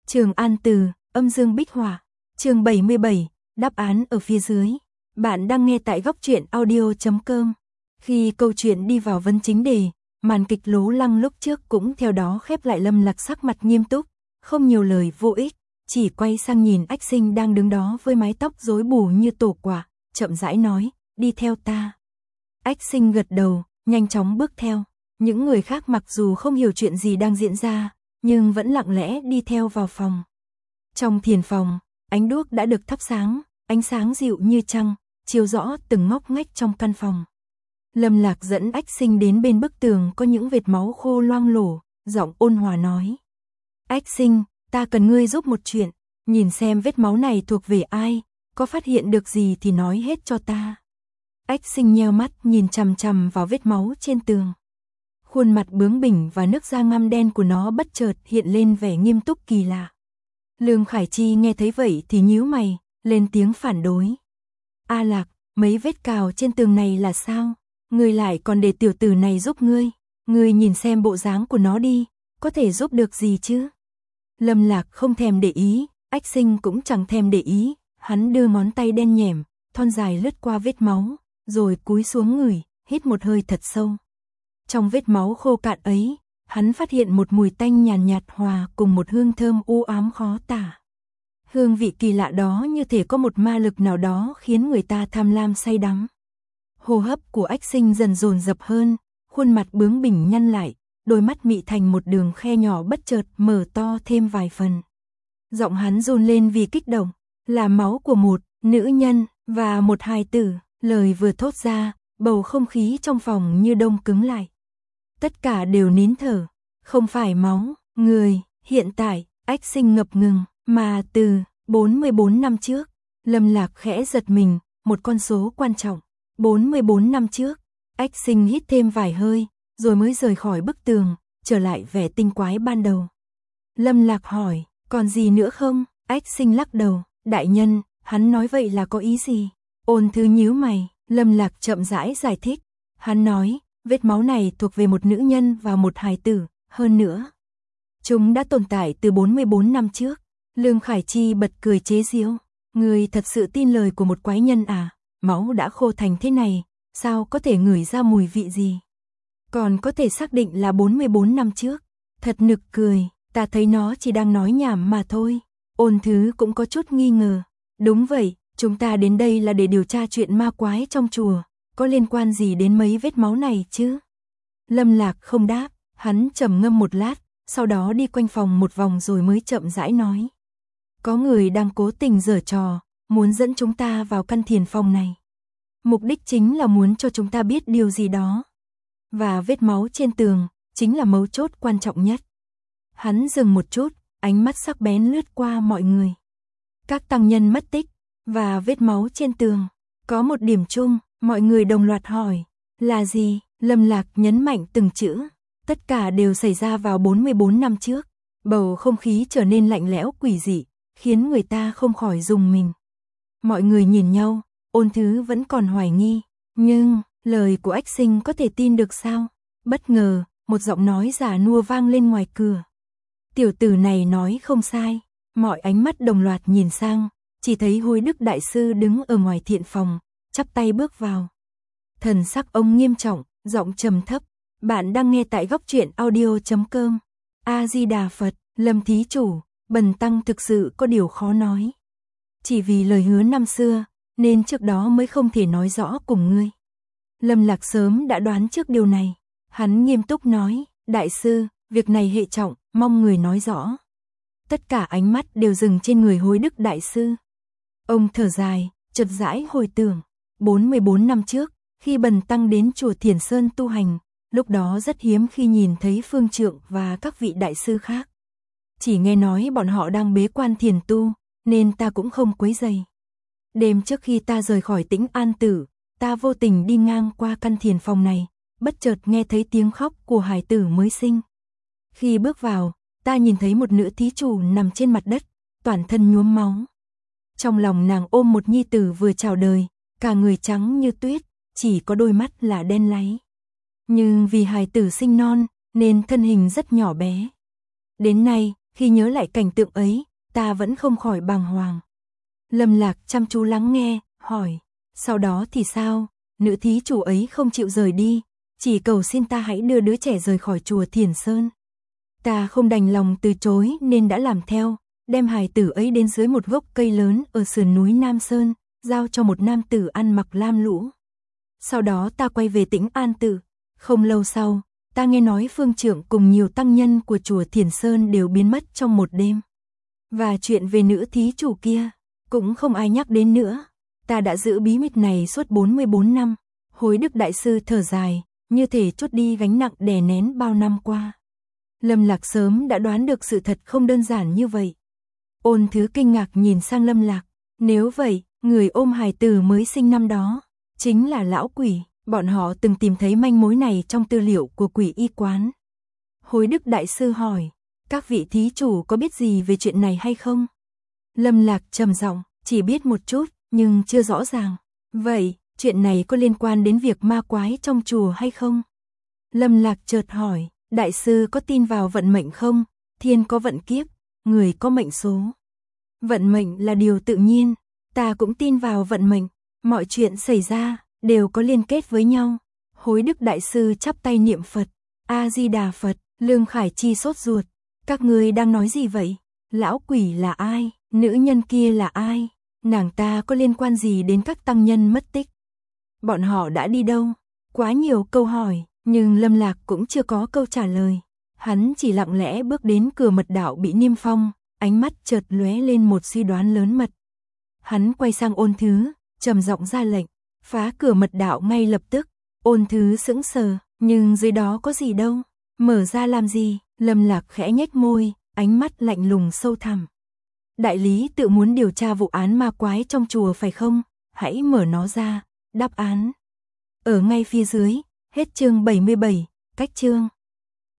Trường An Từ, âm dương bích hỏa. Chương 77, đáp án ở phía dưới. Bạn đang nghe tại góc truyện audio.com. Khi câu chuyện đi vào vấn chính đề, màn kịch lố lăng lúc trước cũng theo đó khép lại. Lâm Lạc sắc mặt nghiêm túc, không nhiều lời vô ích, chỉ quay sang nhìn Ách Sinh đang đứng đó với mái tóc rối bù như tổ quả, chậm rãi nói, đi theo ta. Ách Sinh gật đầu, nhanh chóng bước theo. Những người khác mặc dù không hiểu chuyện gì đang diễn ra, nhưng vẫn lặng lẽ đi theo vào phòng. Trong thiền phòng, ánh đuốc đã được thắp sáng, ánh sáng dịu như trăng, chiếu rõ từng ngóc ngách trong căn phòng. Lâm Lạc dẫn Ách Sinh đến bên bức tường có những vệt máu khô loang lổ, giọng ôn hòa nói. Ách Sinh, ta cần ngươi giúp một chuyện, nhìn xem vết máu này thuộc về ai, có phát hiện được gì thì nói hết cho ta. Ách Sinh nheo mắt nhìn chằm chằm vào vết máu trên tường. Khuôn mặt bướng bỉnh và nước da ngăm đen của nó bất chợt hiện lên vẻ nghiêm túc kỳ lạ. Lương Khải Chi nghe thấy vậy thì nhíu mày, lên tiếng phản đối. A Lạc, mấy vết cào trên tường này là sao? Ngươi lại còn để tiểu tử này giúp ngươi? Ngươi nhìn xem bộ dáng của nó đi, có thể giúp được gì chứ? Lâm Lạc không thèm để ý, Ách Sinh cũng chẳng thèm để ý, hắn đưa ngón tay đen nhẻm, thon dài lướt qua vết máu, rồi cúi xuống ngửi, hít một hơi thật sâu. Trong vết máu khô cạn ấy, hắn phát hiện một mùi tanh nhàn nhạt hòa cùng một hương thơm u ám khó tả. Hương vị kỳ lạ đó như thể có một ma lực nào đó khiến người ta tham lam say đắm. Hô hấp của Ách Sinh dần dồn dập hơn, khuôn mặt bướng bỉnh nhăn lại, đôi mắt mị thành một đường khe nhỏ bất chợt mở to thêm vài phần. Giọng hắn run lên vì kích động, là máu của một nữ nhân và một hài tử. Lời vừa thốt ra, bầu không khí trong phòng như đông cứng lại. Tất cả đều nín thở, không phải máu, người, hiện tại, Ách Sinh ngập ngừng, mà từ 44 năm trước. Lâm Lạc khẽ giật mình, một con số quan trọng. 44 năm trước, Ách Sinh hít thêm vài hơi, rồi mới rời khỏi bức tường, trở lại vẻ tinh quái ban đầu. Lâm Lạc hỏi, còn gì nữa không? Ách Sinh lắc đầu, đại nhân, hắn nói vậy là có ý gì? Ôn Thứ nhíu mày, Lâm Lạc chậm rãi giải thích. Hắn nói, vết máu này thuộc về một nữ nhân và một hài tử, hơn nữa. Chúng đã tồn tại từ 44 năm trước. Lương Khải Chi bật cười chế giễu. Người thật sự tin lời của một quái nhân à? Máu đã khô thành thế này, sao có thể ngửi ra mùi vị gì? Còn có thể xác định là 44 năm trước. Thật nực cười, ta thấy nó chỉ đang nói nhảm mà thôi. Ôn Thứ cũng có chút nghi ngờ. Đúng vậy, chúng ta đến đây là để điều tra chuyện ma quái trong chùa, có liên quan gì đến mấy vết máu này chứ? Lâm Lạc không đáp, hắn trầm ngâm một lát, sau đó đi quanh phòng một vòng rồi mới chậm rãi nói. Có người đang cố tình giở trò, muốn dẫn chúng ta vào căn thiền phòng này. Mục đích chính là muốn cho chúng ta biết điều gì đó. Và vết máu trên tường, chính là mấu chốt quan trọng nhất. Hắn dừng một chút, ánh mắt sắc bén lướt qua mọi người. Các tăng nhân mất tích, và vết máu trên tường. Có một điểm chung, mọi người đồng loạt hỏi. Là gì? Lâm Lạc nhấn mạnh từng chữ. Tất cả đều xảy ra vào 44 năm trước. Bầu không khí trở nên lạnh lẽo quỷ dị, khiến người ta không khỏi rùng mình. Mọi người nhìn nhau, Ôn Thứ vẫn còn hoài nghi. Nhưng, lời của Ách Sinh có thể tin được sao? Bất ngờ, một giọng nói già nua vang lên ngoài cửa. Tiểu tử này nói không sai. Mọi ánh mắt đồng loạt nhìn sang, chỉ thấy Hối Đức Đại Sư đứng ở ngoài thiện phòng, chắp tay bước vào. Thần sắc ông nghiêm trọng, giọng trầm thấp. Bạn đang nghe tại góc truyện audio.com. A-di-đà Phật, Lâm thí chủ, bần tăng thực sự có điều khó nói. Chỉ vì lời hứa năm xưa, nên trước đó mới không thể nói rõ cùng ngươi. Lâm Lạc sớm đã đoán trước điều này. Hắn nghiêm túc nói, đại sư, việc này hệ trọng, mong người nói rõ. Tất cả ánh mắt đều dừng trên người Hối Đức Đại Sư. Ông thở dài, chợt rãi hồi tưởng. 44 năm trước, khi bần tăng đến chùa Thiền Sơn tu hành, lúc đó rất hiếm khi nhìn thấy Phương Trượng và các vị đại sư khác. Chỉ nghe nói bọn họ đang bế quan thiền tu, nên ta cũng không quấy rầy. Đêm trước khi ta rời khỏi Tĩnh An Tử, ta vô tình đi ngang qua căn thiền phòng này, bất chợt nghe thấy tiếng khóc của hài tử mới sinh. Khi bước vào, ta nhìn thấy một nữ thí chủ nằm trên mặt đất, toàn thân nhuốm máu. Trong lòng nàng ôm một nhi tử vừa chào đời, cả người trắng như tuyết, chỉ có đôi mắt là đen láy. Nhưng vì hài tử sinh non, nên thân hình rất nhỏ bé. Đến nay, Khi nhớ lại cảnh tượng ấy, ta vẫn không khỏi bàng hoàng. Lâm Lạc chăm chú lắng nghe, hỏi, sau đó thì sao? Nữ thí chủ ấy không chịu rời đi, chỉ cầu xin ta hãy đưa đứa trẻ rời khỏi chùa Thiền Sơn. Ta không đành lòng từ chối nên đã làm theo, đem hài tử ấy đến dưới một gốc cây lớn ở sườn núi Nam Sơn, giao cho một nam tử ăn mặc lam lũ. Sau đó ta quay về Tĩnh An Tự. Không lâu sau, ta nghe nói phương trưởng cùng nhiều tăng nhân của chùa Thiền Sơn đều biến mất trong một đêm. Và chuyện về nữ thí chủ kia, cũng không ai nhắc đến nữa. Ta đã giữ bí mật này suốt 44 năm. Hối Đức Đại Sư thở dài, như thể trút đi gánh nặng đè nén bao năm qua. Lâm Lạc sớm đã đoán được sự thật không đơn giản như vậy. Ôn Thứ kinh ngạc nhìn sang Lâm Lạc. Nếu vậy, người ôm hài tử mới sinh năm đó chính là lão quỷ. Bọn họ từng tìm thấy manh mối này trong tư liệu của Quỷ Y Quán. Hối Đức Đại Sư hỏi, các vị thí chủ có biết gì về chuyện này hay không? Lâm Lạc trầm giọng, chỉ biết một chút, nhưng chưa rõ ràng. Vậy, chuyện này có liên quan đến việc ma quái trong chùa hay không? Lâm Lạc chợt hỏi, Đại Sư có tin vào vận mệnh không? Thiên có vận kiếp, người có mệnh số. Vận mệnh là điều tự nhiên, ta cũng tin vào vận mệnh. Mọi chuyện xảy ra đều có liên kết với nhau. Hối Đức Đại Sư chắp tay niệm Phật. A-di-đà Phật. Lương Khải Chi sốt ruột. Các ngươi đang nói gì vậy? Lão quỷ là ai? Nữ nhân kia là ai? Nàng ta có liên quan gì đến các tăng nhân mất tích? Bọn họ đã đi đâu? Quá nhiều câu hỏi, nhưng Lâm Lạc cũng chưa có câu trả lời. Hắn chỉ lặng lẽ bước đến cửa mật đạo bị niêm phong, ánh mắt chợt lóe lên một suy đoán lớn mật. Hắn quay sang Ôn Thứ, trầm giọng ra lệnh, phá cửa mật đạo ngay lập tức. Ôn Thứ sững sờ, nhưng dưới đó có gì đâu, mở ra làm gì? Lâm Lạc khẽ nhếch môi, ánh mắt lạnh lùng sâu thẳm. Đại lý tự muốn điều tra vụ án ma quái trong chùa phải không? Hãy mở nó ra, đáp án ở ngay phía dưới. Hết chương 77, cách chương.